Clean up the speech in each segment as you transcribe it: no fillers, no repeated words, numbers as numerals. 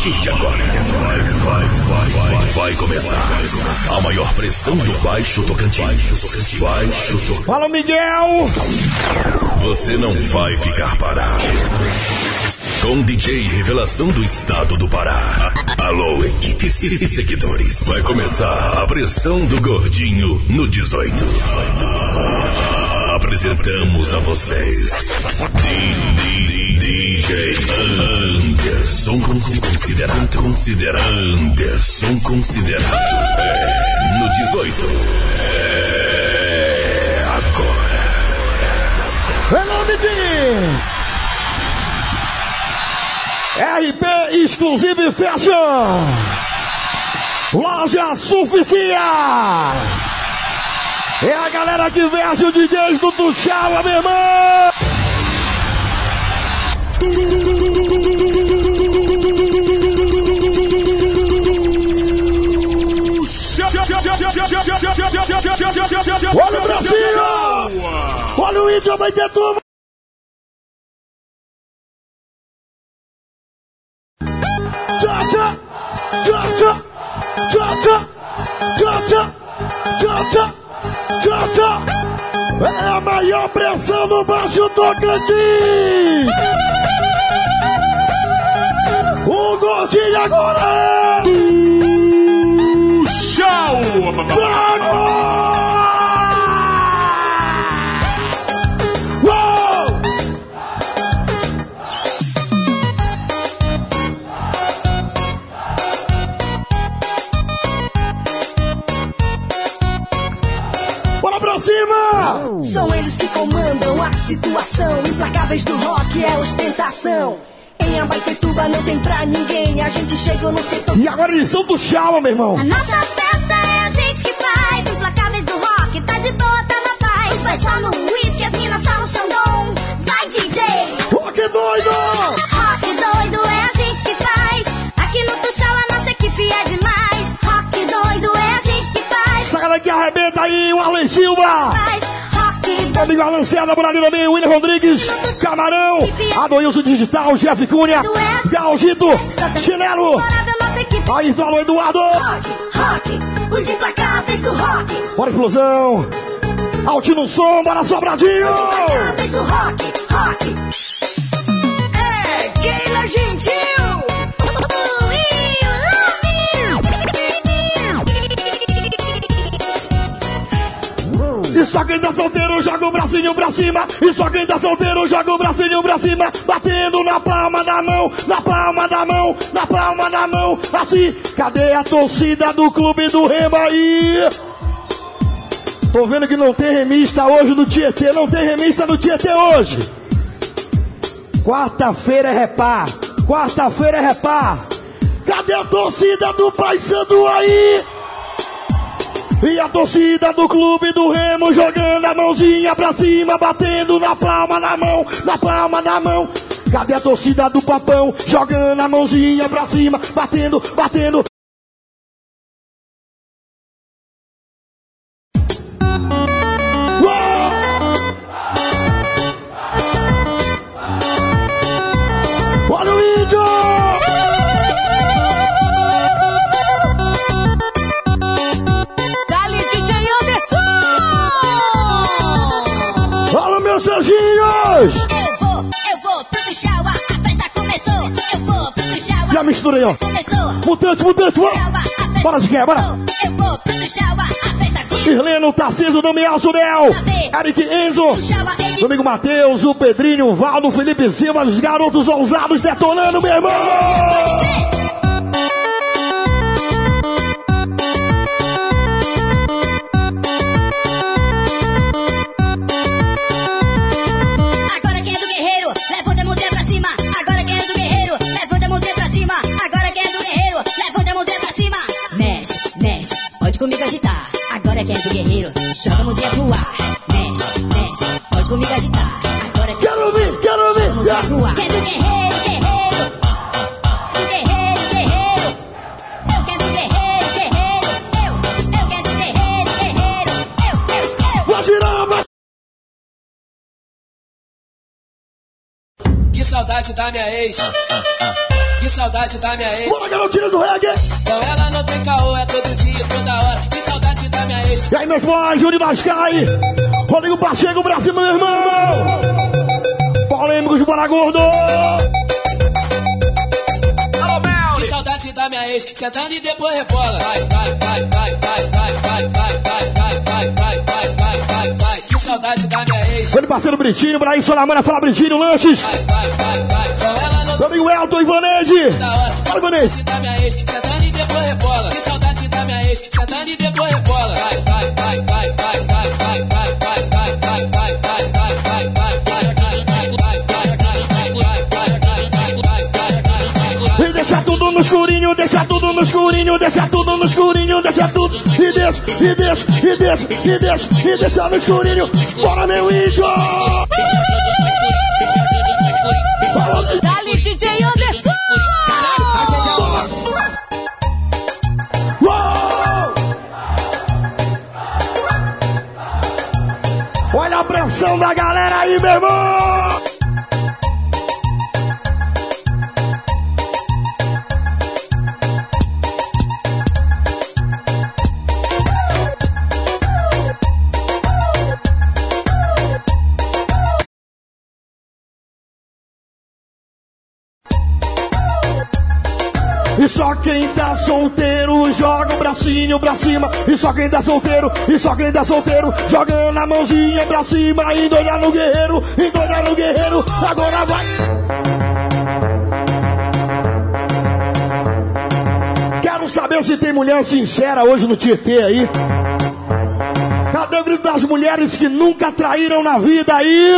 partir de agora, vai começar a maior pressão do Baixo Tocantins. Fala, Miguel! Você não vai ficar parado. Com DJ Revelação do Estado do Pará. Alô, equipes e seguidores. Vai começar a pressão do Gordinho no 18. Apresentamos a vocês DJ Anderson Considerado. Anderson Considerado. No 18. Agora. Em nome de RP Exclusive Fashion, Loja Suficia. É a galera que veste o DJs do Tuxala, meu irmão. Olha o Brasil! Olha o índio, vai ter tudo! É a maior pressão no Baixo Tocantins! O Gordinho agora é... Tchau! São eles que comandam a situação. Implacáveis do rock é ostentação. Em Abaetetuba não tem pra ninguém. A gente chegou no setor. E agora eles são do Chala, meu irmão. A nossa festa é a gente que faz. Implacáveis do rock, tá de boa, tá na paz. Vai só no whisky, as minas só no Xandão. Vai, DJ! Rock doido! Rock doido é a gente que faz. Aqui no Tuxala nossa equipe é demais. Rock doido é a gente que faz. Essa galera que arrebenta aí, o Arlen Silva! Amigo Alan Cedra, Bonadinho também, William Rodrigues, Camarão, Adoilson Digital, Jeff Cunha, Galgito, Chinelo, aí alô Eduardo. Rock, os implacáveis do rock. Bora explosão, Altino Som, bora Sobradinho. Os implacáveis do rock. É Keila Gentil. E só quem tá solteiro joga o bracinho pra cima. E só quem tá solteiro joga o bracinho pra cima. Batendo na palma da mão, na palma da mão, na palma da mão. Assim, cadê a torcida do Clube do Remo aí? Tô vendo que não tem remista hoje no Tietê. Não tem remista no Tietê hoje. Quarta-feira é repá. Quarta-feira é repá. Cadê a torcida do Paysandu aí? E a torcida do Clube do Remo jogando a mãozinha pra cima, batendo na palma da mão, na palma da mão. Cadê a torcida do Papão jogando a mãozinha pra cima, batendo, batendo. Olha o índio! Serginhos! Eu vou pro Tuxala, a festa começou. Eu vou pro Tuxala. Já misturei, ó. Começou. Mutante, bora de guerra, bora. Eu vou pro Tuxala, a festa de... Irleno, Tarcísio, Damião, Zunel, Eric Enzo, Domingo Matheus, o Pedrinho, o Valdo, o Felipe Silva, os garotos ousados detonando, meu irmão! Pode comigo agitar, agora quem é do guerreiro, joga a mãozinha pro ar. Mexe, pode comigo agitar, agora quero ouvir, joga a mãozinha pro ar. Quem é do guerreiro, do guerreiro. Eu quero do guerreiro, eu quero do guerreiro, eu. Vai girar, vai. Que saudade da minha ex. Que saudade da minha ex. Bora, garotinha do reggae. Com ela não tem caô, é todo dia, toda hora. Que saudade da minha ex. E aí, meus boys, Júlio Vascai, Rodrigo Pacheco, pra cima, meu irmão. Polêmicos, bora, gordo. Que saudade da minha ex, sentando e depois rebola. Vai, vai, vai, vai, vai, vai, vai, vai, vai, vai, vai, vai, vai, vai, vai, vai. Que saudade da minha ex. Meu parceiro Britinho, Braí Solamana, fala Britinho, lanches. Vai, vai, vai, vai. Com ela não meu amigo Elton Ivanede. Fala, Ivanede. Que saudade da minha ex, sentando e depois rebola. Que saudade da minha ex, sentando e depois rebola. Vai, vai, vai, vai, vai, vai, vai, vai, vai, vai, vai, vai, vai, vai, vai, vai, vai, e deixa tudo no escurinho, deixa tudo no escurinho, deixa tudo no escurinho, deixa tudo. E deixa, e deixa, e deixa, e deixa, e deixa no escurinho. Bora, meu índio! Dali, DJ Anderson! Olha a pressão da galera aí, meu irmão! E só quem tá solteiro joga o bracinho pra cima. E só quem tá solteiro, e só quem tá solteiro jogando a mãozinha pra cima. Endoidar no guerreiro, endoidar no guerreiro. Agora vai. Quero saber se tem mulher sincera hoje no Tietê aí. Cadê o grito das mulheres que nunca traíram na vida aí?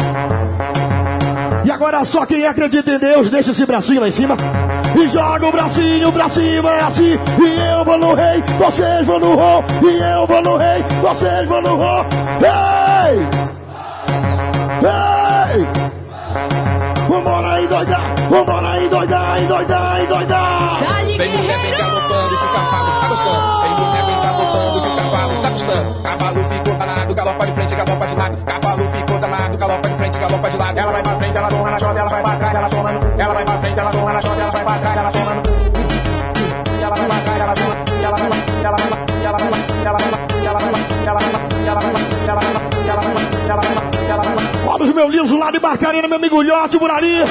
E agora só quem acredita em Deus deixa esse bracinho lá em cima e joga o bracinho pra cima, é assim. E eu vou no rei, vocês vão no rol. E eu vou no rei, vocês vão no rol. Ei! Ei! Vambora endoidar, vambora endoidar, endoidar, endoidar. Vem mulher, vem galopando que o cavalo tá gostando. Vem mulher, vem galopando que o cavalo tá gostando. Cavalo ficou danado, galopa de frente, galopa de lado. Cavalo ficou danado, galopa de frente, galopa de lado. Ela vai pra frente, ela toma na chota, ela vai pra trás, ela toma no. Ela vai pra frente, ela toma na chota, ela vai pra trás, ela toma no. Ela vai pra trás, ela toma. Ela vai, ela vai, ela vai, ela vai, ela vai, ela vai, ela vai, ela vai, ela vai, ela vai, ela vai. Olha os meus lisos lá de Barcarena, meu amigo Lhote, Burari.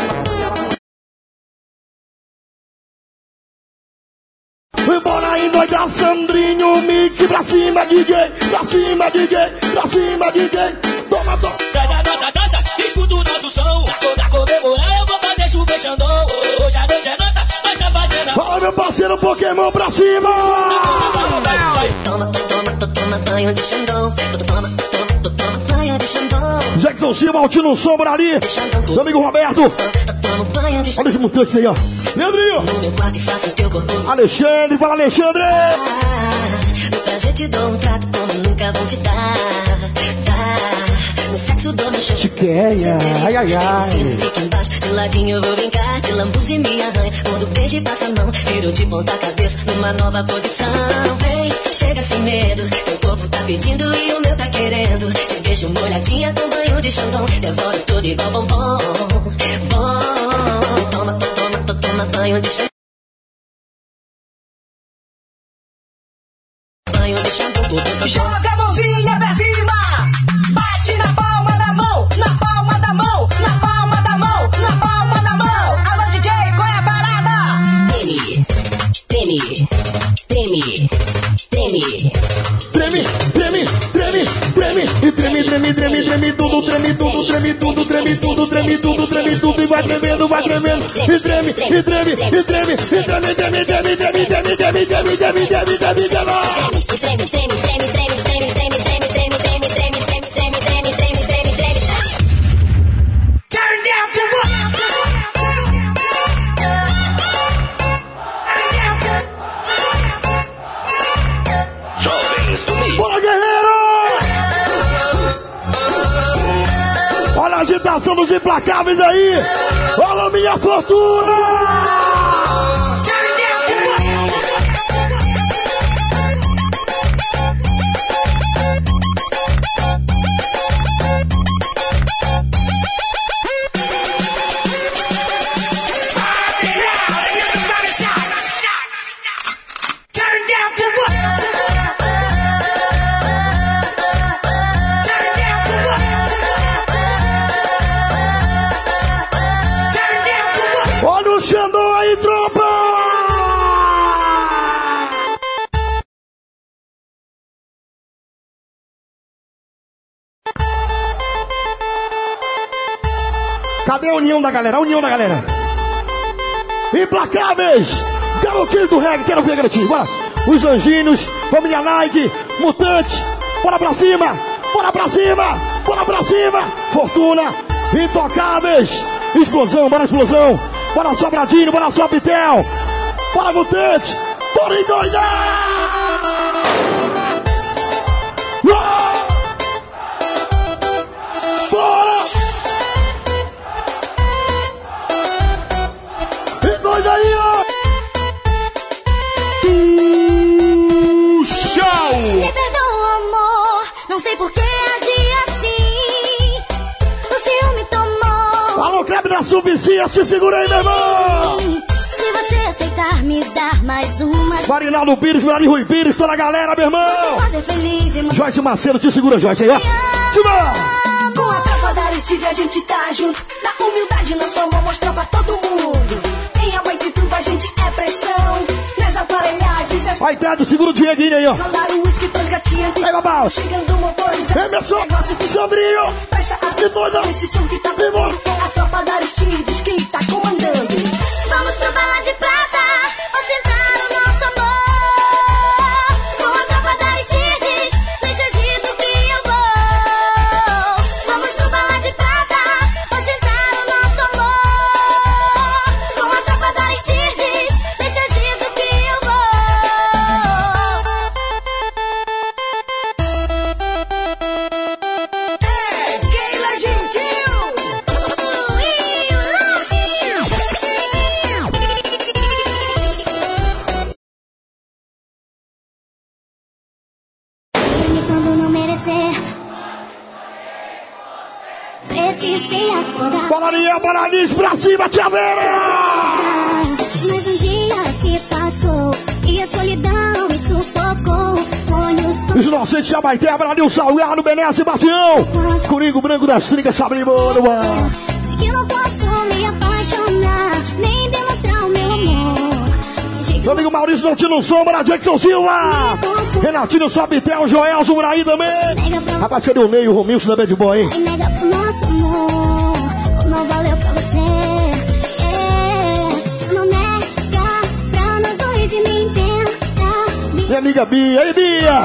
Bora endoidar, Sandrinho, mix pra cima, DJ, pra cima, DJ, pra cima, DJ. Toma, toma. Traz a nossa dança, escuta o nosso som. Pra comemorar eu vou fazer chover Xandão. Hoje a noite é nossa, nós tá fazendo a... Fala, meu parceiro Pokémon pra cima. Toma, toma, toma banho de Xandão. Toma, toma banho de Xandão. Jackson Silva, Altino Sombra ali. Meu amigo Roberto. Olha os mutantes aí, ó. Leandrinho. No meu quarto e faço teu corpo. Alexandre, fala Alexandre. No prazer te dou um trato como nunca vou te dar. No sexo dou meu chão. Te quer, ai, ai, ai. Fica embaixo, de ladinho eu vou brincar. De lambuz e me arranha. Quando beijo e passa a mão, viro de ponta cabeça numa nova posição. Vem, chega sem medo. Teu corpo tá pedindo e o meu tá querendo. Te beijo molhadinha com banho de Xandão. Devoro tudo igual bombom. Bom, toma, toma, toma banho de Xandão. Banho de Xandão. Joga a mãozinha pra cima. Bate na palma da mão, na palma da mão, na palma da mão, na palma da mão. Alô DJ, qual é a parada? Treme, treme, treme, treme. Treme, treme, treme, treme. E treme, treme, treme, treme tudo, treme tudo, treme tudo, treme tudo, treme tudo, treme tudo. E vai tremendo, vai tremendo. E treme, e treme, e treme, e treme, treme, treme, treme, treme, treme, treme, treme, treme, treme, treme. Treme, treme, treme, treme, treme, treme, treme, treme, treme, treme, treme, treme, treme, treme, treme, treme. Turn down for what? Jovens do Mix. Bora, guerreiro! Olha a agitação dos implacáveis aí! Olha minha fortuna! Cadê a união da galera? A união da galera. Implacáveis. Garotinhos do reggae. Quero ver, garotinho. Bora. Os Anjinhos. Família Nike. Mutantes. Bora pra cima. Bora pra cima. Bora pra cima. Fortuna. Intocáveis. Explosão. Bora explosão. Bora Sobradinho. Bora Sopitel. Bora Mutantes. Bora endoidar. Me perdoa, amor, não sei por que agi assim. O ciúme tomou. Alô, Kleber da Suvicinha, se segura aí, meu irmão. Se você aceitar me dar mais uma. Marinaldo Pires, Mirari Rui Pires, toda a galera, meu irmão. Fazer feliz e Joyce Macedo, te segura, Joyce, aí, ó. Com a tropa da Aristide a gente tá junto. Na humildade na sua mão mostra pra todo mundo. Em Abaetuba a gente é pressão. Nas aparelhagens é... Aí, Teto, segura o Dieguinho aí, ó. Mandaram uísque pras gatinhas. Aí, Babau. Chegando motorizado. Emerson, Negócio que... Sandrinho. Presta atenção nesse som que tá pegando. É a tropa da Aristides quem tá comandando. vamos pro Bala de Prata, ostentar o nosso amor. Com a tropa da Aristides, nesse agito que eu vou. Vamos pro Bala de Prata, ostentar o nosso amor. Com a tropa da Aristides, nesse agito que eu vou. Keila Gentil. Quando não merecer, precisei acordar. Bolinha, pra cima, Tia Vera. Mas um dia se passou e a solidão me sufocou. Sonhos Os inocentes Abaité, Brasil Salgado, Benesse, Batião. Coringo branco das trincas, Sabrinho, mano. sei que não posso me apaixonar, nem demonstrar o meu amor. Meu amigo Maurício Notino Sombra, Jackson Silva. Renatinho Sobitel, Joel Zumuraí também. Rapaz, cadê o Ney, o Romilson da Bad Boy, hein? Ai, nega pro nosso amor, não valeu pra você. Se não nega pra nós dois e me entenda. Minha amiga Bia, aí Bia.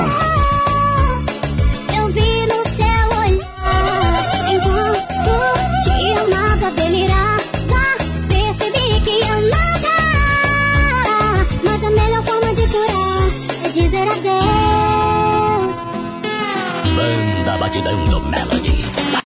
Eu vi no seu olhar, enquanto te amava, delirava. Percebi que eu nada, mas a melhor forma de curar é dizer adeus. Banda Batidão do Melody.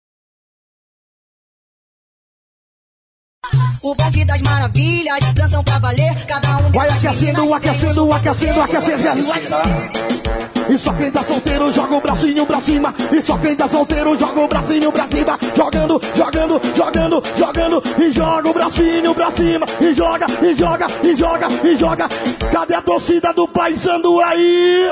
O bonde das maravilhas, dançam pra valer, cada um... Vai aquecendo, aquecendo, aquecendo, aquecendo. E só quem tá solteiro joga o bracinho pra cima. E só quem tá solteiro joga o bracinho pra cima. Jogando, jogando, jogando, jogando. E joga o bracinho pra cima. E joga, e joga, e joga, e joga. Cadê a torcida do Paysandu aí?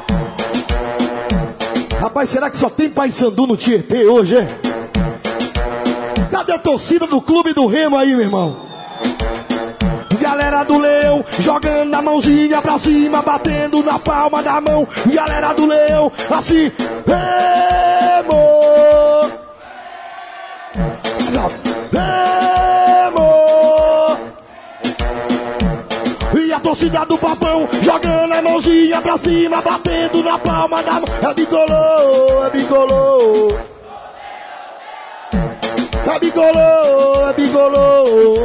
Rapaz, será que só tem Paysandu no Tietê hoje, é? Cadê a torcida do Clube do Remo aí, meu irmão? Galera do Leão, jogando a mãozinha pra cima, batendo na palma da mão. Galera do Leão, assim, Remo! Remo! E a torcida do Papão, jogando a mãozinha pra cima, batendo na palma da mão. É bicolô, é bicolô. É bicolô, é bicolô.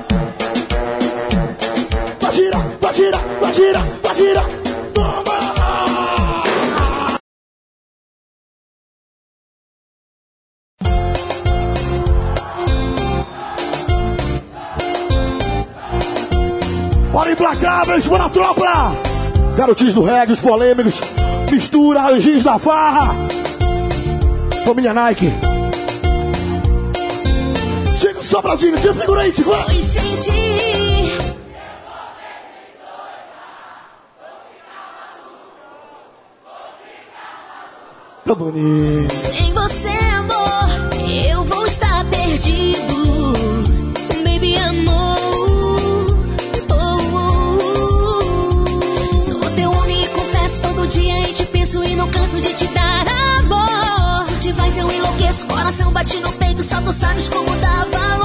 Vai girar, vai girar, vai girar, vai girar. Toma! Bora implacáveis, bora tropa! Garotinhos do reggae, os polêmicos. Mistura, anjinhos da farra. Família Nike. Chega o Sobradinho, se segura aí, Tivan. Pois senti. Tá bonito. Sem você, amor, eu vou estar perdido. Baby, amor. Sou teu homem e confesso todo dia e te penso e não canso de te dar amor. Se te faz eu enlouqueço, coração bate no peito, só tu sabes como dá valor.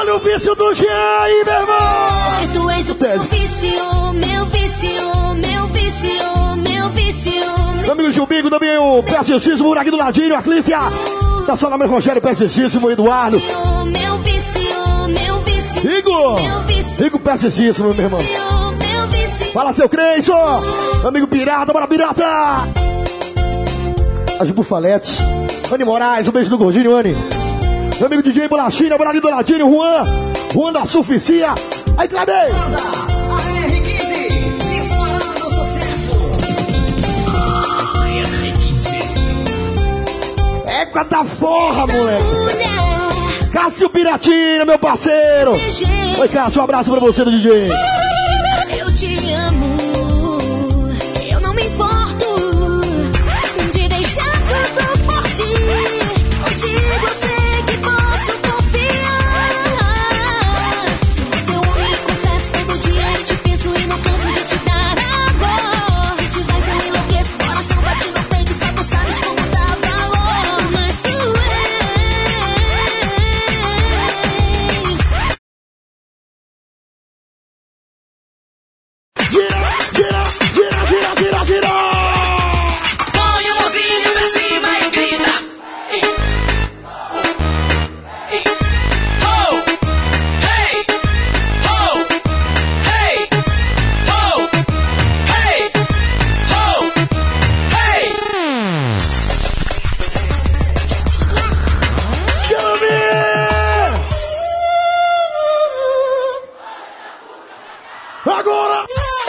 Olha o vício do Jean aí, meu irmão. Porque tu és o meu vício, meu vício, meu vício, meu vício. Meu amigo Gilbigo, também o Pesticíssimo, aqui do ladinho, a Clícia. Da sua nome Rogério, Pesticíssimo, Eduardo. Meu vício, meu vício. Igor, meu vício. Igor Pesticíssimo, meu irmão. Meu vício. Fala, seu Creison. Meu amigo Pirata, bora Pirata. As Bufaletes. Anny Moraes, um beijo do Gordinho, Anny. Meu amigo DJ Bolachinha, bora ali do ladinho, Juan da Suficia. Aí, Cladei. A R15, disparando o sucesso. Égua da forra, moleque. Cássio Piratina, meu parceiro. Oi, Cássio, um abraço pra você do DJ. Eu te amo. Eu não me importo de deixar tudo por ti. Contigo eu sei que posso confiar. Sou teu homem, confesso todo dia. Eu te penso e não canso de te dar amor. Se te vais eu enlouqueço, coração bate no peito. Só tu sabes como dá valor. Mas tu Gira. Põe a mãozinha pra cima e grita. Ho! Hey! Ho! Hey! Ho! Hey! Ho! Hey! Quero ver! Agora!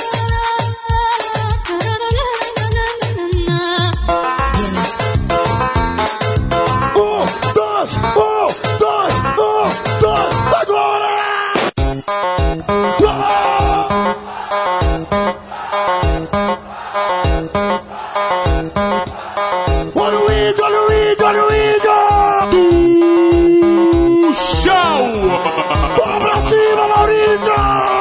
Agora! Olha o índio! Show! Vamos pra cima, Maurício!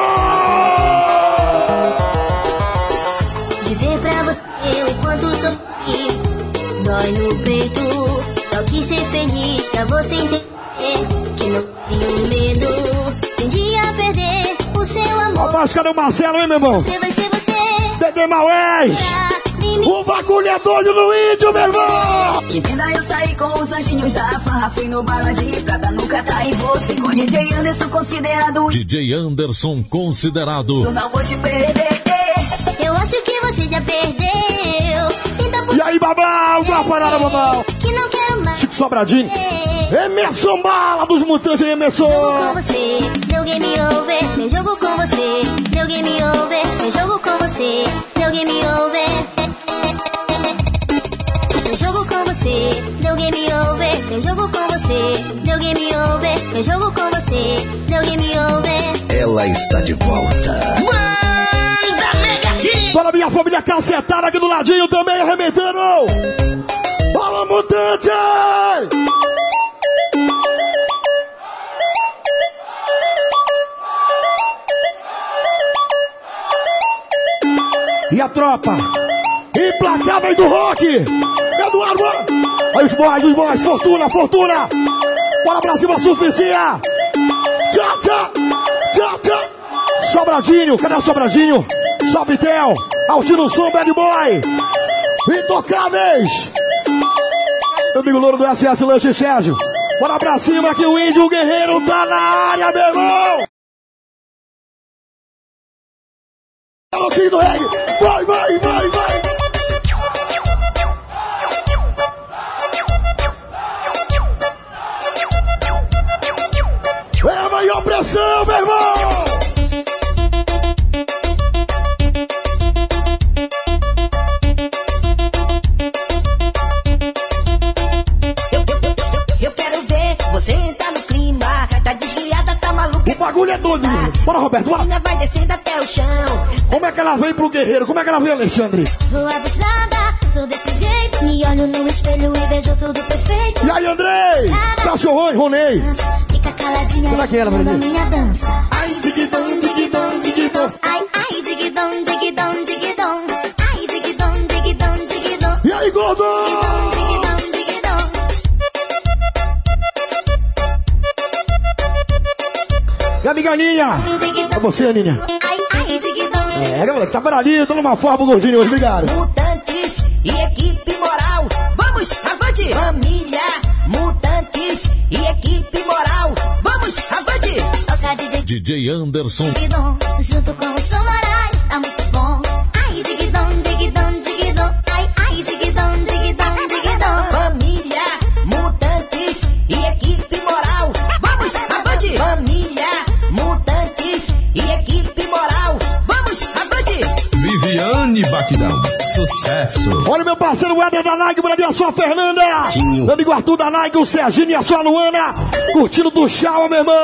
Dizer pra você o quanto sofri, dói no peito. Só quis ser feliz pra você entender que não tenho medo de um dia perder o seu amor. Rapaz, cadê o Marcelo, hein, meu irmão? Porque vai ser você. Dedê Maués! O bagulho é doido no índio, meu irmão! Entenda, eu saí com os anjinhos da farra. Fui no bala de prata, nunca traí você. Com DJ Anderson considerado. DJ Anderson considerado. Eu não vou te perder. Eu acho que você já perdeu. Então por E aí, Babal? Uma parada, Babal! que não quero mais. Chico Sobradinho! Emerson Bala dos Mutantes, Emerson! Jogo com você, meu game over. Meu jogo com você, meu game over. Meu jogo com você, meu game over. Meu jogo com você, meu game over. Meu jogo com você, meu game over. Meu jogo com você, meu game over. Ela está de volta. Fala, minha família cacetada aqui do ladinho também, arrebentando! Fala, Mutante! E a tropa implacável do rock, Eduardo. Aí os boys, Fortuna. Bora pra cima, Suficia. Tchá. Sobradinho, cadê o Sobradinho? Sobitel, Altino Som, Bad Boy. Intocáveis. Meu amigo louro do SS Lanche Sérgio. Bora pra cima que o índio, o guerreiro tá na área, meu irmão. Do reggae. Vai. É a maior pressão, meu irmão. Eu quero ver você entrar no clima. Tá desviada, tá maluca. O bagulho é doido. Bora, Roberto, bora. Ainda vai descendo até o chão. Como é que ela vem pro guerreiro? Como é que ela vem, Alexandre? Vou abusada, sou desse jeito. Me olho no espelho e vejo tudo perfeito. E aí, Andrei? Cachorrão, Ronei. Fica caladinha. Será que era, na Maria? minha dança. Ai, digidão. Ai, digidom. Ai, digidom. E aí, gordo? Minha amiga Aninha. É você, Aninha. Ai, ai, digidão. É, galera, tá baralhinho, tô numa forma gordinho hoje, obrigado. Mutantes e equipe moral. Vamos, avante! Família, mutantes e equipe moral. Vamos, avante! Toca DJ Anderson. digidão, junto com o Som Moraes, tá muito bom. Ai, digidão, digidão, digidão. Ai, ai, digidão, digidão, digidão. Família, mutantes e equipe moral. Vamos, avante! Família, mutantes e equipe moral. Vamos, avante! Viviane Batidão. Sucesso. Olha o meu parceiro Weber da Nike, Brasil, a sua Fernanda. Meu amigo Arthur da Nike, o Serginho e a sua Luana. Curtindo do Chau, meu irmão.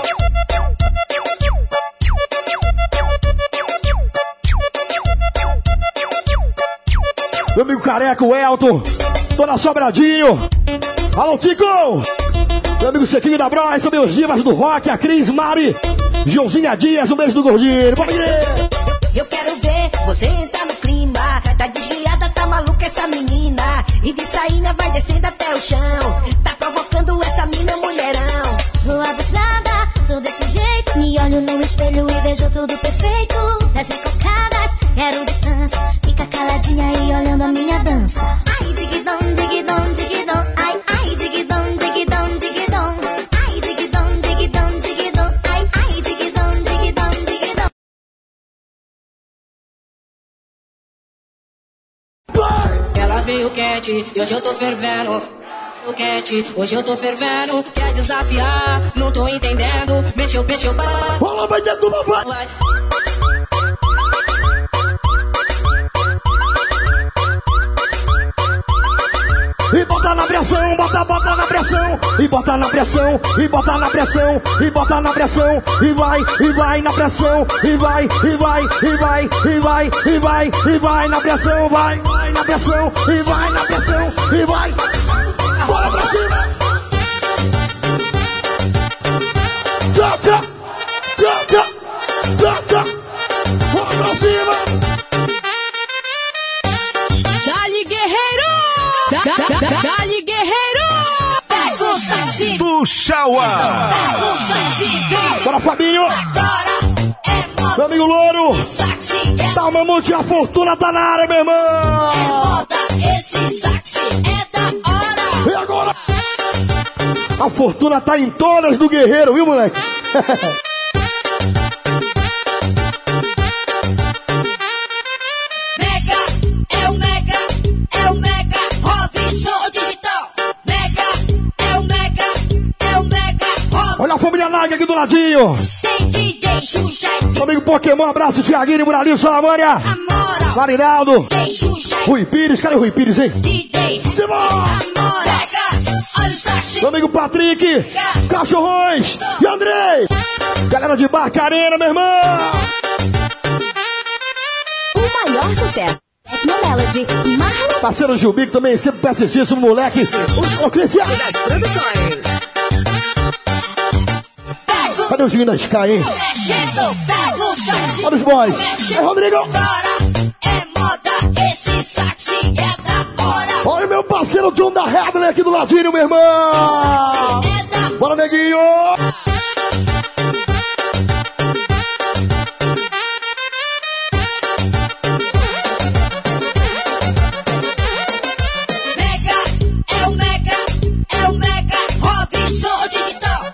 Meu amigo Careca, o Elton. Dona Sobradinho. Alô, Tico. Meu amigo Sequinho da Bros, também os divas do rock, a Cris, Mari, Josinha Dias, um beijo do Gordinho. Bora aí. Eu quero ver você entrar no clima. Tá desviada, tá maluca essa menina. E de saína vai descendo até o chão. Tá provocando essa mina, mulherão. Vou abusada, sou desse jeito. Me olho no espelho e vejo tudo perfeito. Das recocadas, quero distância. Fica caladinha aí olhando a minha dança. Ai, digidão, digidão, digidão. Ai, ai, digidão, digidão, digidão. Ai, digidão, digidão, digidão. Ai, ai, digidão, digidão, digidão. Ela veio quente e hoje eu tô fervendo. Quente, hoje eu tô fervendo. Quer desafiar, não tô entendendo. Mexeu, Olha, vai dentro do vai. E bota na pressão, bota na pressão. E bota na pressão, e bota na pressão. E bota na pressão, e vai na pressão. E vai na pressão. Vai na pressão, e vai na pressão. E vai. Bora pra cima. Tchau, tchau. Tchau, tchau. Tchau, tchau. Bora pra cima. Dali Guerreiro! Dali Guerreiro! Pega o saci! Puxa o ar. Pega o saci! Bora, Fabinho. Agora é moda Meu amigo Louro. e saxi. Tá o mamute, a fortuna tá na área, meu irmão. É moda, esse saxi é da hora. E agora? A fortuna tá em todas do Guerreiro, viu, moleque? Mega, é o Mega Robinson Digital. Mega, é o Mega Robinson. Olha a família Nike aqui do ladinho. Tem DJ Xuxa e Meu amigo Pokémon, abraço, Thiaguinho, Muralinho, Salamânia. Amora. Marinaldo. Tem Xuxa e Rui Pires, cadê o Rui Pires, hein? DJ Simão. Amora. Pega, olha o saxi. Meu amigo Patrick. Cachorrões. E Andrei. Galera de Barcarena, meu irmão. O maior sucesso. Tecnomelody. Marlon Parceiro Gilbico também, sempre persistíssimo, moleque. Ô, Cristiano. Cadê o Giguinho da Sky, hein? Mexendo, pega o saxi. Olha os boys. É, Rodrigo. Agora é moda, esse saxi é da hora. Olha o meu parceiro John da Redley aqui do ladinho, meu irmão. É da Bora, neguinho. Mega, é o Mega Robinson Digital.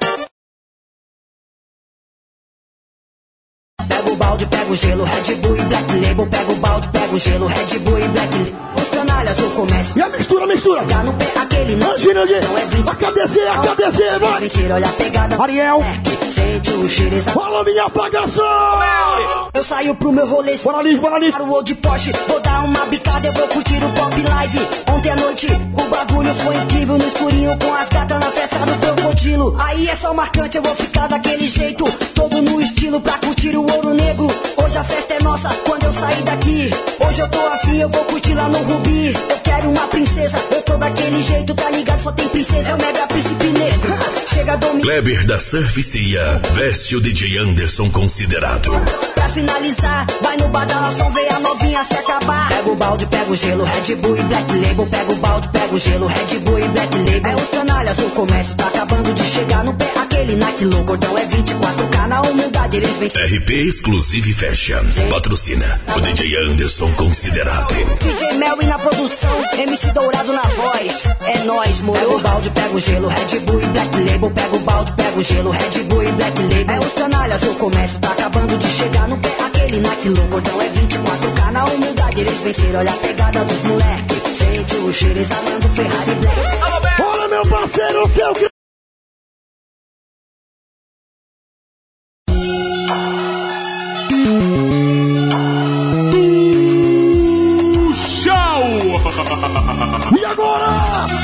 Pega o balde, pega o gelo, Red Bull e Black Label. Pega o balde, pega o gelo, Red Bull e Black Label. Os canalhas do comércio. E a mistura. Tá no pé aquele não. Angina, Não é 20. AKDC, vai. Mentira, olha a pegada. Ariel. Sente o cheiro exato. Fala minha apagação. Eu saio pro meu rolê. Bora, Liz. Para o old Porsche, vou dar uma bicada, eu vou curtir o pop live. Ontem à noite, o bagulho foi incrível. No escurinho com as gatas na festa do crocodilo. Aí é só marcante, eu vou ficar daquele jeito. Todo no estilo pra curtir o ouro negro. Hoje a festa é nossa, quando eu sair daqui. Hoje eu tô afim, eu vou curtir lá no Rubi. Eu quero uma princesa, eu tô daquele jeito, tá ligado? Só tem princesa, é o mega príncipe negro. Chega domingo. Kleber da Surficia. Veste o DJ Anderson considerado. Pra finalizar, vai no badalação, vê a novinha se acabar. Pega o balde, pega o gelo, Red Bull e Black Label. Pega o balde, pega o gelo, Red Bull e Black Label. É os canalhas, o comércio tá acabando de chegar no pé. Aquele Nike low, cordão é 24K na Na humildade eles venceram. RP Exclusive Fashion patrocina o DJ Anderson Considerado. DJ Melvin na produção, MC Dourado na voz. É nóis, moro. Pega o balde, pega o gelo, Red Bull e Black Label. Pega o balde, pega o gelo, Red Bull e Black Label. É os canalhas do comércio, tá acabando de chegar no pé. Aquele Nike louco, então é 24K. Na humildade eles venceram, olha a pegada dos moleque. Sente o cheiro exalando Ferrari Black. Olha meu parceiro, o seu... E agora?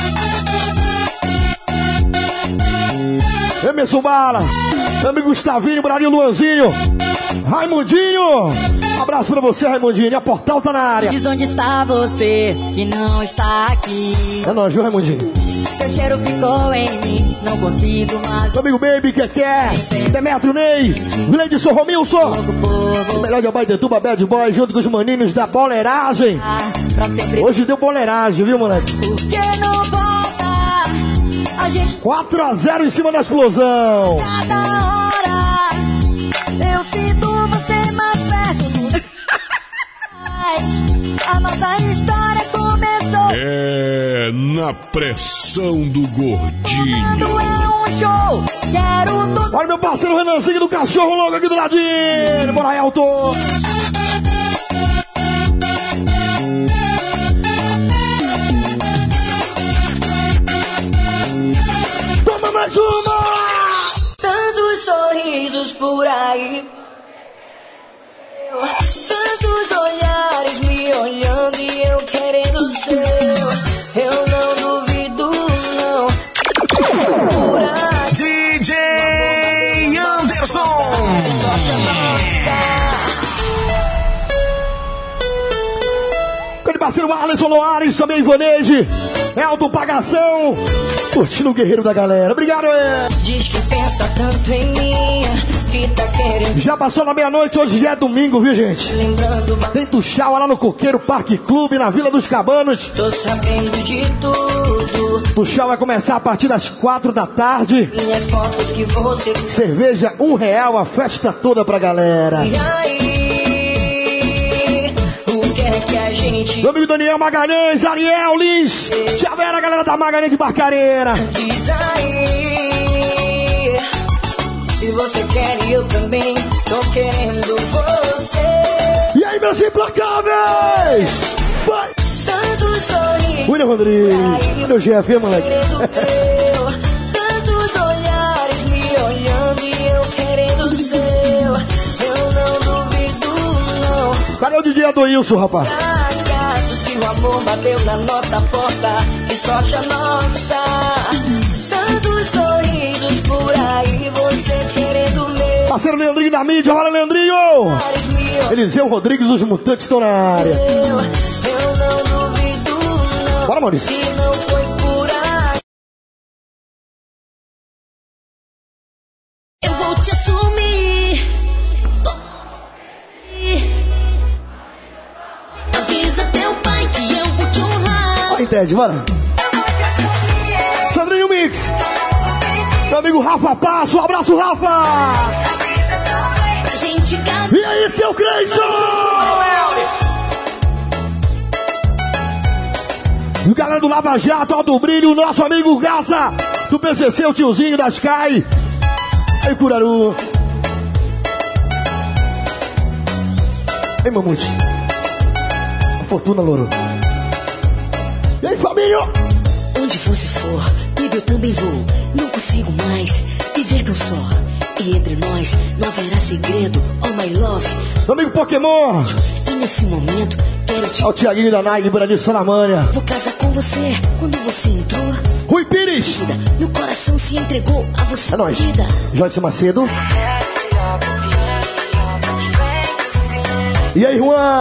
Emerson Bala, meu amigo Gustavinho, Brasil Luanzinho, Raimundinho. Abraço pra você, Raimundinho. E a Portal tá na área. Diz onde está você, que não está aqui. É nóis, viu, Raimundinho? Seu cheiro ficou em mim, não consigo mais. Meu amigo Baby, Demetrio Ney, Gleidson Romilson. O melhor de Abaetetuba, Bad Boy, junto com os maninhos da boleiragem. Hoje deu boleiragem, viu, moleque? Que não volta, a gente 4-0 em cima da explosão. cada hora. Eu sinto você mais perto. A nossa história começou. É na pressão do gordinho. Quando é um show, quero tudo. Olha meu parceiro Renanzinho do Cachorro Louco aqui do ladinho. Bora, Elton. Toma mais uma. Tantos sorrisos por aí, tantos olhares me olhando e eu querendo o seu. Eu não duvido, não. Por aí. DJ Anderson. Só chamar. Aquele parceiro Alisson Loares, também Ivaneide, Elton Pagação, curtindo o guerreiro da galera. Obrigado, Diz que pensa tanto em mim, que tá querendo. Já passou na meia-noite, hoje já é domingo, viu, gente? Lembrando, Tem Tuxau lá no Coqueiro Parque Clube, na Vila dos Cabanos. tô sabendo de tudo. Tuxau vai começar a partir das 4 da tarde. Minhas fotos que você. Cerveja R$1, a festa toda pra galera. E aí? O que é que a gente Meu amigo Daniel Magalhães, Ariel, Lins, Tia Vera, a galera da Magalhães de Barcareira. diz aí? Se você quer, eu também tô querendo você. E aí, meus implacáveis? Vai! Tantos sorrisos. William Rodrigues. Olha o GF, moleque. Tantos olhares me olhando e eu querendo o seu. Eu não duvido, não. Cadê o DJ Adoilson, rapaz? Acaso se o amor bateu na nossa porta, que sorte a nossa. Tantos sorrisos por aí, você querendo meu. Parceiro Leandrinho da mídia, olha Leandrinho! Eliseu Rodrigues, os mutantes estão na área. Eu não duvido, não. Bora, Maurício. Que não foi por aí. Eu vou te assumir. Avisa teu pai que eu vou te honrar. Vai, Ted, bora. Sandrinho Mix. Meu amigo Rafa Passo, um abraço, Rafa! Pra gente casar. E aí, seu Cleison? E o galera do Lava Jato, Alto Brilho, nosso amigo Gaza, do PCC, o tiozinho da Sky. Aí, Curaru. Ei, Mamute. A fortuna, louro. E aí, família? Onde você for, comigo eu também vou. Não consigo mais viver tão só. E entre nós não haverá segredo, oh my love. Meu amigo Pokémon. E nesse momento quero te. Olha o Thiaguinho da Nike, por ali, só na manha. Vou casar com você quando você entrou. Rui Pires. Meu coração se entregou a você. É nóis. Vida. Joyce Macedo. E aí, Juan?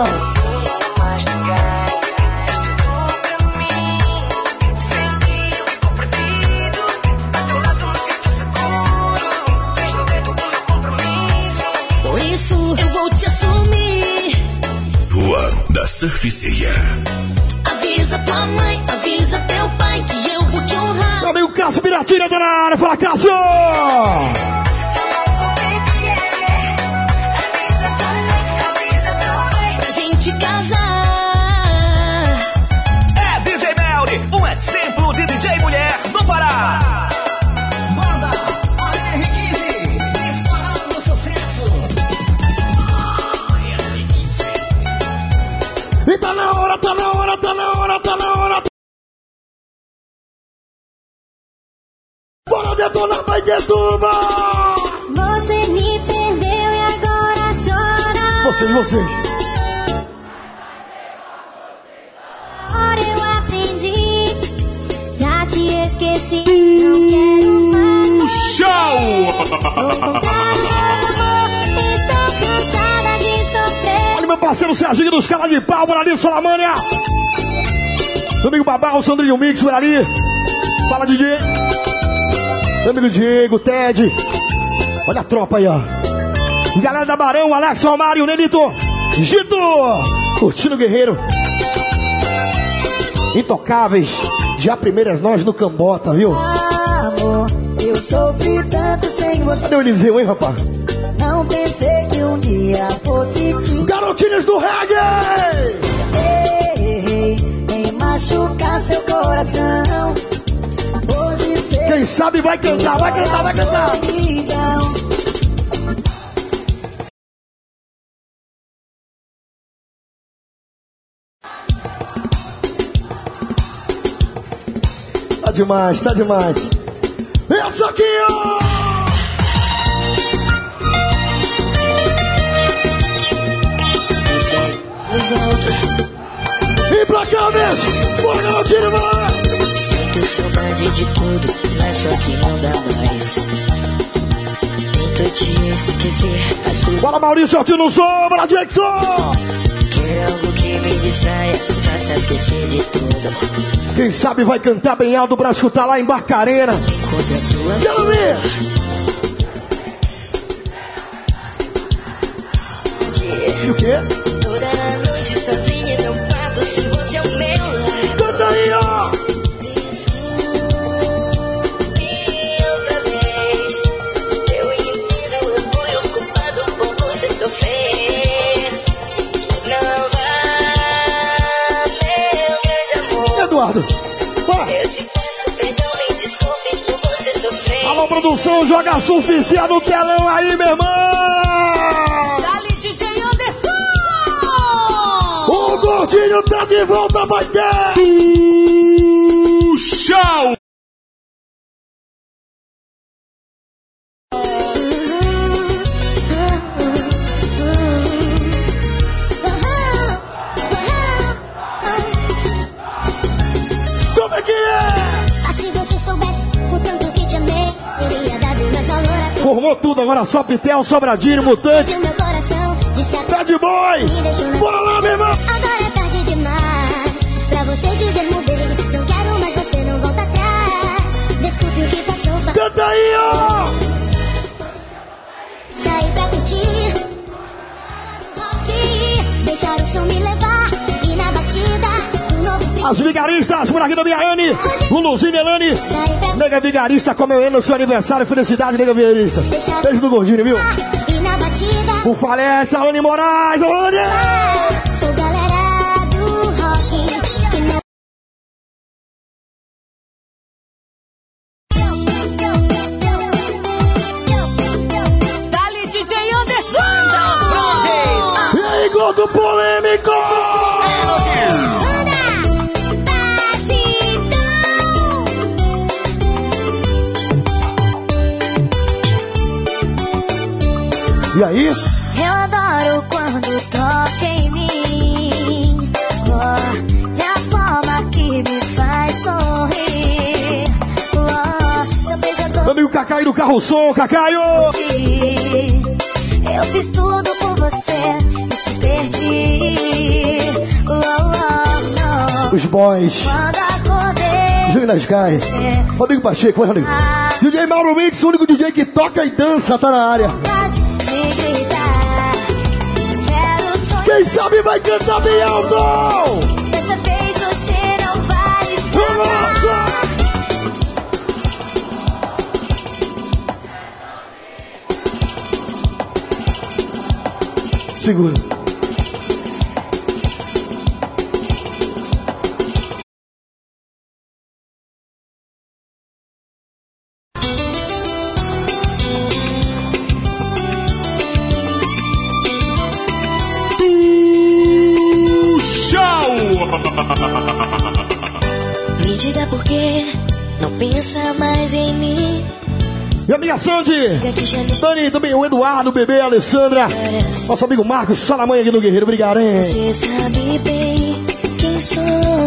Por isso eu vou te assumir. Juan da Surficia. Avisa tua mãe, avisa teu pai que eu vou te honrar. Meu amigo Cássio Piratinha tá na área. Fala, Cássio! Detona Baitetuba! Você me perdeu e agora chora. Vocês. Agora eu aprendi, já te esqueci. Não quero mais. Show! Estou cansada de sofrer. Olha meu parceiro Serginho dos Caras de Pau, por ali, Solamânia. Meu amigo Babá, o Sandrinho Mix, por ali. Fala, DJ. Meu amigo Diego, Ted. Olha a tropa aí, ó. Galera da Barão, Alex, Romário, Nelito, Gito. Curtindo o Guerreiro. Intocáveis. Já primeiras nós no Cambota, viu? Amor, eu sofri tanto sem você. Cadê o Eliseu, hein, rapaz? Não pensei que um dia fosse te... Garotinhas do reggae! Ei, nem machucar seu coração. Hoje sei. Quem sabe vai cantar, vai cantar, vai cantar. Tá demais, tá demais. Isso aqui, ó! E pra cá, mesmo! Bora, garotinho, vai lá! Sinto saudade de tudo, mas só que não dá mais. Tento te esquecer, mas tu... Bora, Maurício, Ortiz no som, bora, Jackson! Quer algo que me distraia, me faça esquecer de tudo. Quem sabe vai cantar bem alto pra escutar lá em Barcarena. Encontre a sua... Quero ver! E o quê? Toda noite sozinha no quarto, sem você ao meu lado. Canta aí, ó! E outra vez, eu entendo, eu fui o culpado por você sofrer. Não vá, meu grande amor. Eduardo, vai! Eu te peço perdão, me desculpe por você sofrer. Alô, produção, joga suficiente no telão aí, meu irmão! Dali, DJ Anderson! O Gordinho tá de volta, vai ter! Show! Como é que é? Se você soubesse o tanto que te amei, eu ia dar mais valor a tudo. Formou tudo, agora só Pitel, Sobradinho, Mutante, O meu coração disse até Bad Boy! Bora lá, meu irmão! agora é tarde demais pra você dizer mudei. Não quero mais você, não volta atrás. Desculpe o que passou, Canta aí, ó! sair pra curtir rock, deixar o som me levar e na batida do novo As vigaristas, por aqui da Biane, Luluzinho, Melanie, sair pra Nega Vigarista comemorando no seu aniversário, felicidade, Nega Vigarista. Beijo do Gordinho, viu? e na batida. O Falete, Alane Moraes, Alane! Sou galera do rock que não... Dali, DJ Anderson! E aí, Gordo Polêmico! E aí? Eu adoro quando toca em mim. Oh, é a forma que me faz sorrir. Oh, seu beijo Meu amigo Cacaio do Carro Som, Cacaio! eu fiz tudo por você e te perdi. Oh, oh, oh. Os boys, Quando acordei, Júlio das Gai, Rodrigo Pacheco, vai, Rodrigo. DJ Mauro Mix, o único DJ que toca e dança, tá na área. vontade de gritar. Quero sonhar. Quem sabe vai cantar bem alto! Dessa vez você não vai escapar. Nossa! Segura. Me diga por que não pensa mais em mim. Minha amiga Sandy, Dani, também o Eduardo, o bebê, a Alessandra, nosso amigo Marcos, só na manhã aqui no Guerreiro. Obrigado, hein? Você sabe bem quem sou.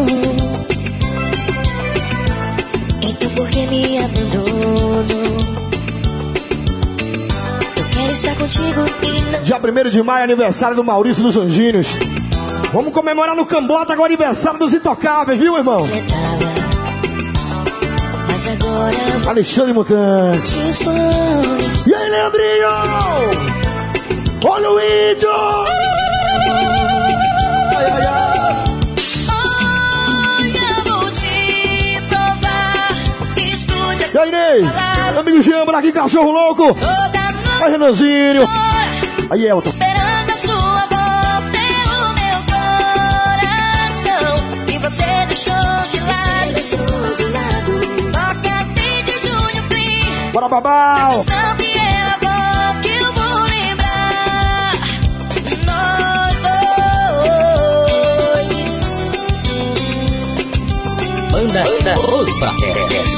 Então por que me abandonou? Eu quero estar contigo e não... Dia 1º de maio, aniversário do Maurício dos Anjinhos. Vamos comemorar no Cambota com o aniversário dos Intocáveis, viu, irmão? Mas agora Alexandre Mutante. E aí, Leandrinho? Olha o índio! Ai, ai, ai. Olha, vou te provar. Escute E aí, Ney? Meu amigo Jean, aqui, cachorro louco. toda noite. Aí, Renanzinho. Aí, Elton. Esperando a sua volta o meu coração. E você deixou de lado. Toca de junho frio. Bora, Babau. Canção que ela volta, que eu vou lembrar. Nós dois. Banda Os Brateres.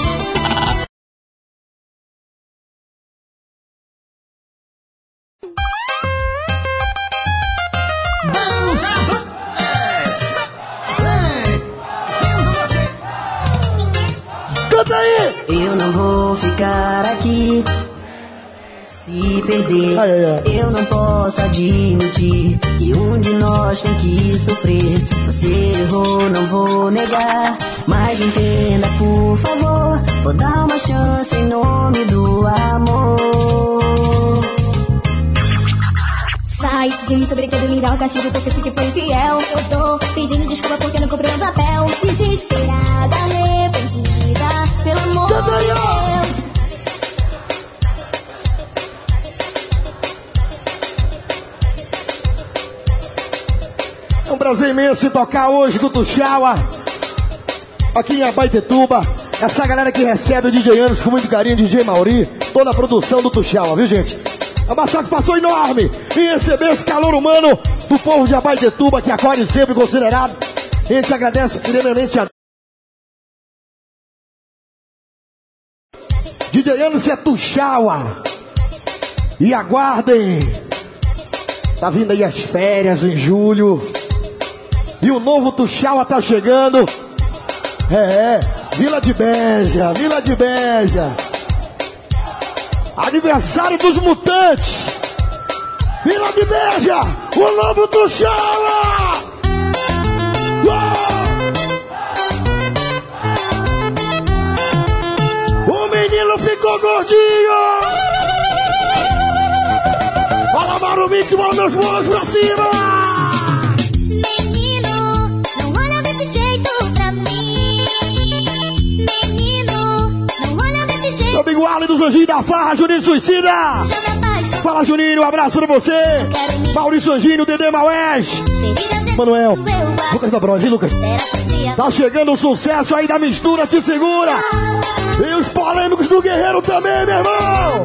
Canta aí. Eu não vou ficar aqui se perder. Ai, ai, ai. Eu não posso admitir que um de nós tem que sofrer. Você errou, não vou negar, mas entenda, por favor. Vou dar uma chance em nome do amor. Faz de mim sobretudo me dá o castigo porque sei que foi infiel. Eu tô pedindo desculpa porque não comprei o papel. Desesperada, arrependida, pelo amor de Deus. É um prazer imenso tocar hoje com o Tuxaua, aqui em Abaetetuba. Essa galera que recebe o DJ Anos com muito carinho, DJ Mauri, toda a produção do Tuxaua, viu, gente? É uma satisfação enorme em receber esse calor humano do povo de Abaetetuba, que acolhe sempre considerado. A gente agradece primeiramente a DJ Anos é Tuxaua. E aguardem, tá vindo aí as férias em julho. E o novo Tuxaua tá chegando. Vila de Beja, Vila de Beja. Aniversário dos Mutantes. Vila de Beja, o novo Tuxaua. O menino ficou gordinho. Fala, Marumix, bola meus bolos pra cima. Meu amigo Arlen dos Anjinhos da Farra, Juninho Suicida. Fala, Juninho, um abraço pra você. Maurício Anjinho, Dedê Maués, Manuel, Lucas da Bronze, Lucas. Tá chegando o sucesso aí da mistura, te segura. E os polêmicos do Guerreiro também, meu irmão.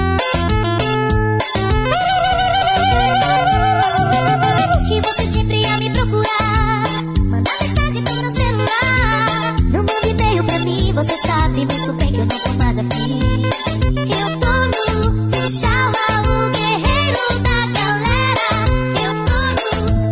Que você sempre ia me procurar, mandar mensagem pro meu celular. Não mande e-mail pra mim, você sabe muito bem que eu não tô mais afim. Eu tô no Tuxaua, o guerreiro da galera. Eu tô no...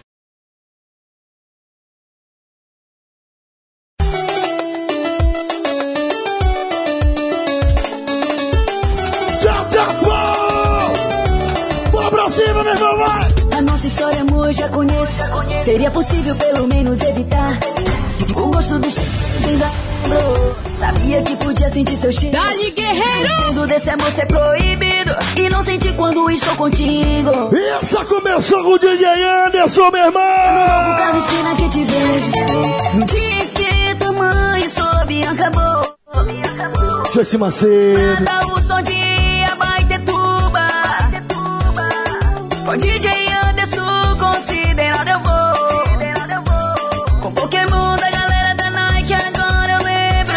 Tchau, tchau, bola pra cima, meu irmão, vai. A nossa história, amor, já conheço. Seria possível pelo menos evitar o gosto dos ainda lembrou. Sabia que podia sentir seu cheiro. Dali, guerreiro! Tudo desse amor ser proibido e não sentir quando estou contigo. Essa começou com o DJ Anderson, meu irmão. No novo carro esquina que te vejo. No dia que tua mãe soube, acabou. Joyce Macedo. Manda o som de Abaetetuba. Com DJ Anderson, considerado eu vou. Com Pokémon da galera da Nike, agora eu lembro.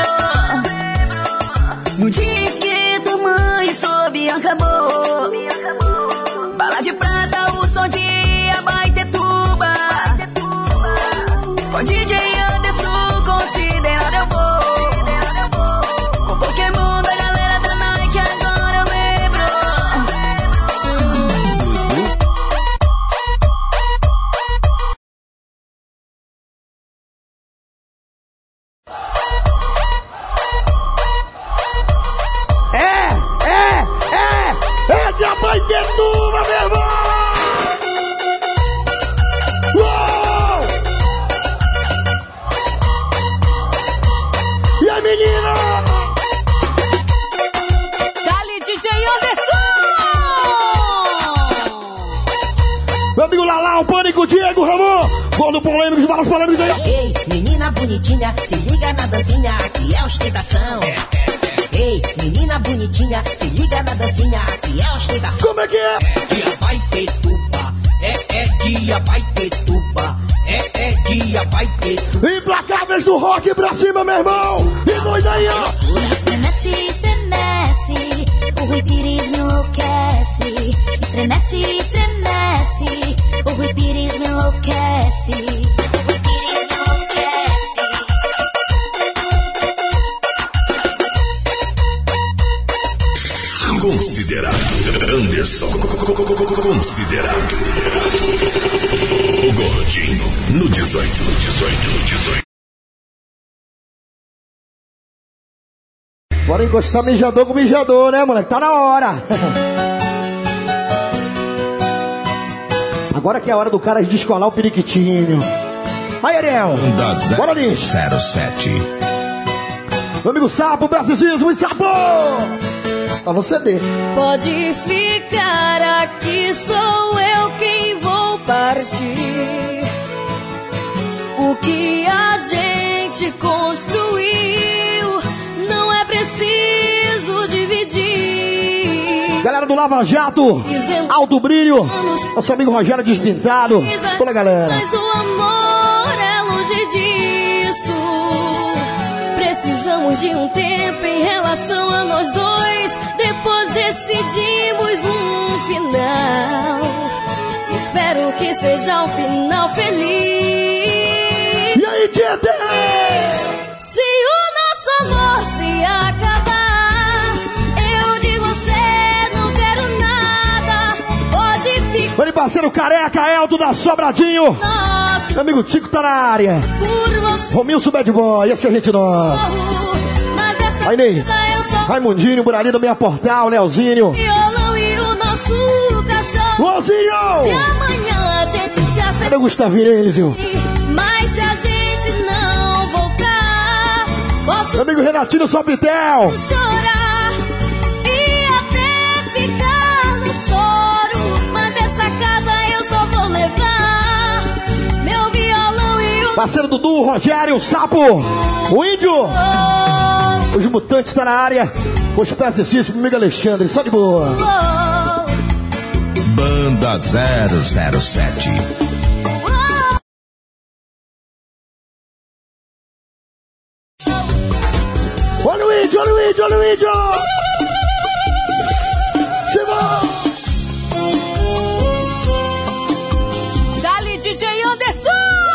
No dia que tua mãe soube, acabou. Bala de prata, o som de Abaetetuba. Com DJ Anderson, considerado eu vou. Com Pokémon da galera da Nike, agora eu do Polêmicos, balas polêmicos aí. Ei, menina bonitinha, se liga na dancinha, aqui é ostentação. Ei, menina bonitinha, se liga na dancinha, aqui é ostentação. Como é que é? Dia vai ter tuba, dia vai ter tuba, dia vai ter tuba. Implacáveis do rock pra cima, meu irmão. E dois aí, ó. Estremece, estremece, o Rui Pires me enlouquece. Estremece, estremece, o Rui Pires me enlouquece. O Rui Pires me enlouquece. Considerado Anderson. Considerado o Gordinho no 18. Bora encostar mijador com mijador, né, moleque? Tá na hora. Agora que é a hora do cara descolar o periquitinho. Aí, Ariel. Bora, Lins. 07. Meu amigo Sapo, Bercisismo e Sapo. Tá no CD. Pode ficar aqui, sou eu quem vou partir. O que a gente construiu não é preciso dividir. Galera do Lava Jato, Alto Brilho, nosso amigo Rogério Despintado, toda a galera. Mas o amor é longe disso. Precisamos de um tempo em relação a nós dois. Depois decidimos um final. Espero que seja um final feliz. E aí, Tietê? Se o nosso amor se acabar, eu de você não quero nada. Pode ficar. Meu parceiro Careca, Elton da Sobradinho. Nossa, Meu amigo Tico tá na área. por você. Romilson Bad Boy, esse é a gente nós. Mas dessa Aí, Ney. vez eu só Raimundinho, Buralinho do Meia Portal, Leozinho. violão e o nosso cachorro. Se Luanzinho! amanhã a gente se Cadê acertar, o Gustavinho, Elizio? mas se a gente não voltar, posso Meu amigo Renatinho Sopitel. chorar e até ficar no soro. Mas dessa casa eu só vou levar meu violão e o Parceiro Dudu, Rogério, Sapo, o Índio. Os Mutantes tá na área. Os PSCs, meu amigo Alexandre, só de boa. Banda 007. Olha o Índio, olha o Índio, olha o Índio. Simão. Dali DJ Anderson!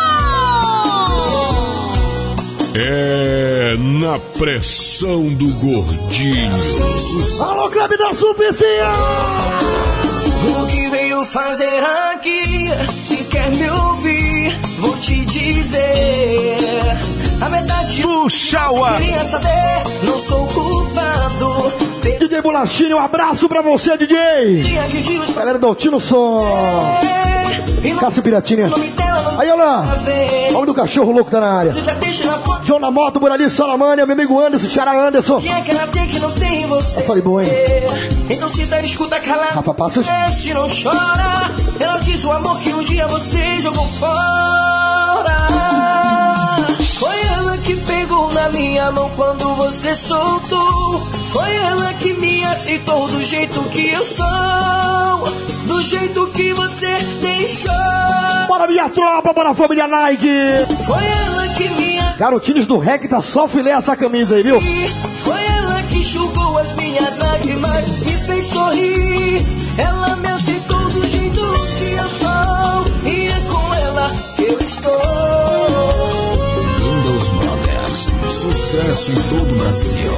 É na pressão do Gordinho. Alô, Clube da Suficiência. O que veio fazer aqui? Se quer me ouvir, vou te dizer. A verdade Puxa o ar. queria saber, não sou culpado. DJ Bolachinho, um abraço pra você, DJ. Dia que diz Galera do Altino Som. Cássio Piratinha. Aí, olá. Homem do Cachorro Louco tá na área. já deixa na foto. John na moto, Burali, Salamânia, meu amigo Anderson, Xará Anderson. Quem é que ela tem que não tem você? Tá só de boa, hein? Então se der, escuta calado. Rafa Passos. Se não chora, ela diz o amor que um dia você jogou fora. Foi ela que pegou na minha mão quando você soltou. Foi ela que me aceitou do jeito que eu sou, do jeito que você deixou. Bora, minha tropa, bora, família Nike. Foi ela que me Garotinhos do Rec, tá só filé essa camisa aí, viu? Foi ela que enxugou as minhas lágrimas, me fez sorrir. Ela me aceitou do jeito que eu sou, e é com ela que eu estou. Windows Brothers. Sucesso em todo o Brasil.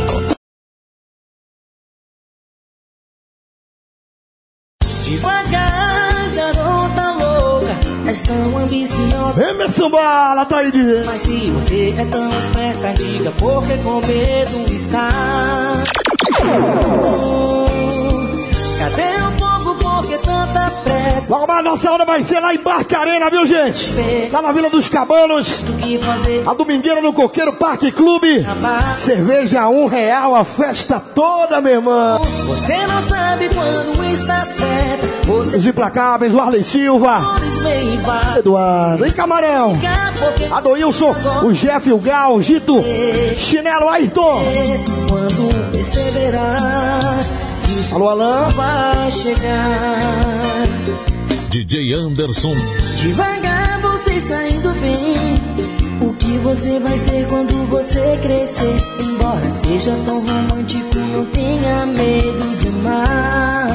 Devagar, garota louca, és tão ambiciosa. Emerson Bala, tá aí dizendo. Mas se você é tão esperta, diga porque com medo está. Cadê o fogo, por que tanta pressa? Logo mais nossa hora vai ser lá em Barcarena, viu, gente? Lá na Vila dos Cabanos. A domingueira no Coqueiro Parque Clube. Cerveja R$1, a festa toda, meu irmão. Você não sabe quando está certo. Os implacáveis, o Arley Silva, Eduardo e Camarão, Adoilson, o Jeff, o Gal, o Gito, Chinelo, Ayrton. Quando perceberá que o alô, Alan. Vai chegar. DJ Anderson. Devagar você está indo bem. O que você vai ser quando você crescer? Embora seja tão romântico, não tenha medo de amar.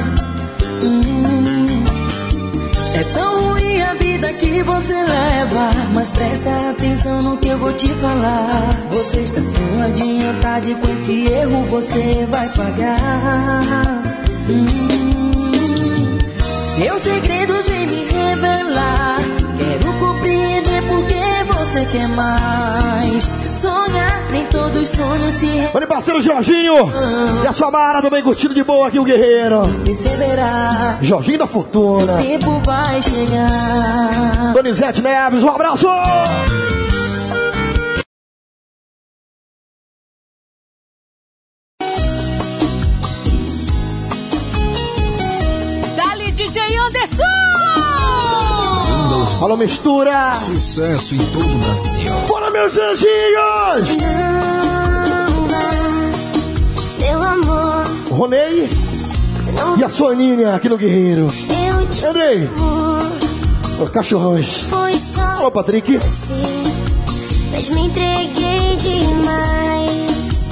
É tão ruim a vida que você leva, mas presta atenção no que eu vou te falar. Você está tão adiantado e com esse erro você vai pagar. Seus segredos vem me revelar. Quero compreender porque você quer mais. Sonhar, nem todos os sonhos se... Olha, parceiro Jorginho e a sua Mara também curtindo de boa aqui o Guerreiro. Perceberá. Jorginho da Fortuna. O tempo vai chegar. Donizete Neves, um abraço. Dali, DJ Anderson! Alô, mistura. Sucesso em todo o Brasil. Bora, meus anjinhos. Não vá, meu amor. Ronei e a Soninha aqui no Guerreiro. Eu te Andrei, amo. os cachorrões. Foi só Alô, Patrick. você, mas me entreguei demais.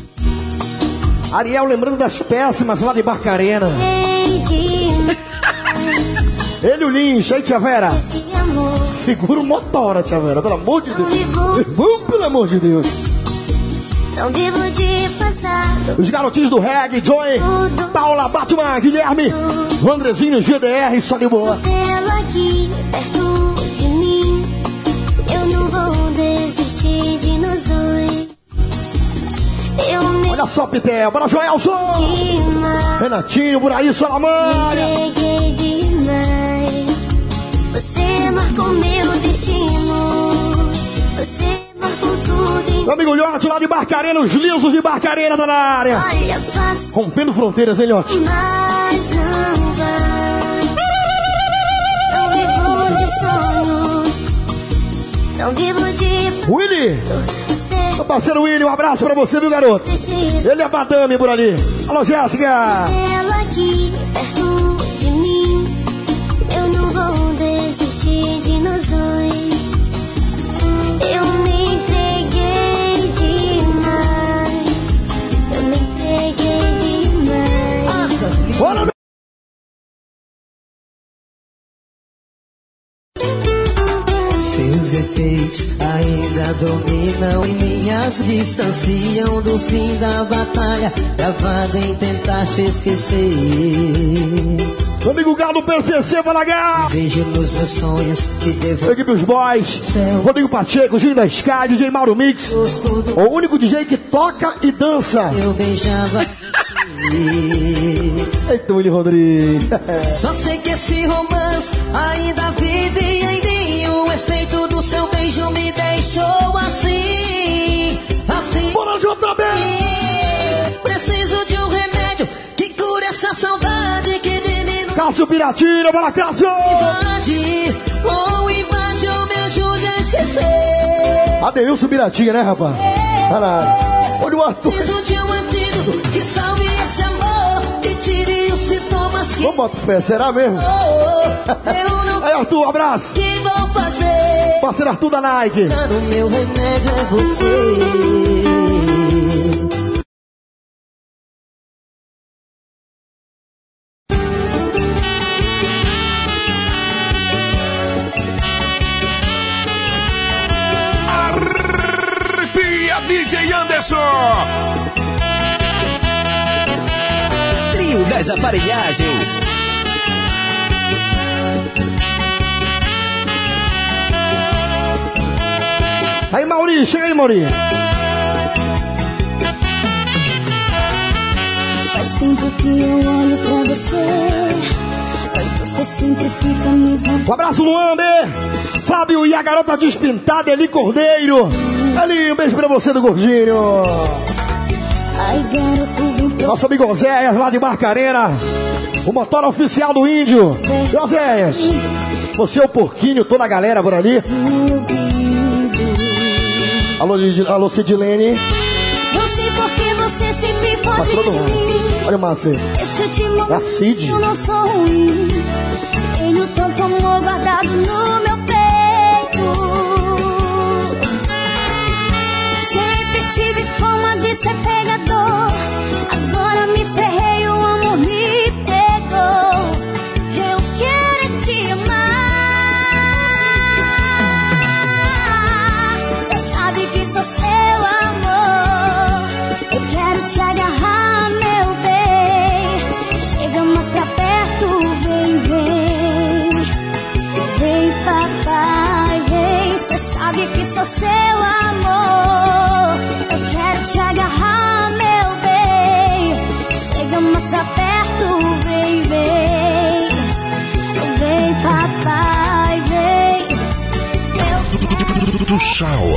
Ariel lembrando das péssimas lá de Barcarena. Demais. Ele, o Lynch, aí, tia Vera. Esse amor Segura o motor, tia Vera, pelo amor de Deus. vivo. Vamos, pelo amor de Deus. Não vivo de passado. Os garotinhos do reggae, Joey, Paula, Batman, Guilherme, o Andrezinho, GDR, só de boa. Ela aqui perto de mim. Eu não vou desistir de nós dois. Eu me Olha só, Pitel, bora, Joelson. demais. Renatinho, por aí, Salamanha. Entreguei demais. Você marcou meu destino. Você marcou tudo em... Meu amigo Lhote, lá de Barcarena, os lisos de Barcarena tá na área. Olha, faço Rompendo fronteiras, hein, Lhote? mas não vai. Não vivo de sonhos. Não vivo de... Willy, Você meu parceiro Willy, um abraço pra você, viu, garoto? precisa. Ele é Madame por ali. Alô, Jéssica. Ela aqui perto de mim. Eu não vou desistir de nós dois. Eu me entreguei demais. Eu me entreguei demais. Bora, Seus efeitos ainda dominam em mim, as distanciam do fim da batalha, travado em tentar te esquecer. meu amigo Galo PCC, fala Gal. Vejo nos meus sonhos que devo Equipe Os Boys, Rodrigo Pacheco, Gil da Sky, DJ Mauro Mix. tudo. O único DJ que toca e dança. Eu beijava. Eita, Willy Rodrigues. Só sei que esse romance ainda vive em mim. O efeito do seu beijo me deixou assim, assim. Bora, JB. Preciso de um remédio que cure essa saudade que de mim não Cássio Piratinha, bora, Cássio. invade. Ou invade ou me ajude a esquecer. Adeilson Piratinha, né, rapaz? Caralho. Olha o Arthur. Preciso de um antídoto que salve esse amor, que tire os sintomas que... Vamos botar fé, será mesmo? Eu não Aí, Arthur, um abraço. sei o que vou fazer. Parceiro Arthur da Nike. O meu remédio é você. Arrepia, DJ Anderson. Trio das Aparelhagens. Aí, Mauri, chega aí, Mauri. Faz tempo que eu olho pra você Mas você sempre fica me zoando. Um abraço, Luambe, Fábio e a garota despintada, Eli Cordeiro. Ali, um beijo pra você do Gordinho. Ai, garoto, vem pra... Nosso amigo Oséias, lá de Barcarena. O motor oficial do Índio. E Oséias, você é o porquinho, toda a galera por ali. Alô, Sidilene. Eu sei porque você sempre foge de mim. Olha o Márcio. Deixa eu te mostrar, a Cid. eu não sou ruim. Tenho tanto amor guardado no meu peito. Sempre tive fama de ser pegador. Agora me ferrei, o amor me pegou. Eu quero te amar. Você sabe que sou seu amor. Eu quero te agarrar, meu bem. Chega mais pra perto, vem, vem. Vem, papai, vem. Cê sabe que sou seu amor. Eu quero te agarrar, meu bem. Chega mais pra perto, vem, vem. Vem, papai, vem. Do Shower.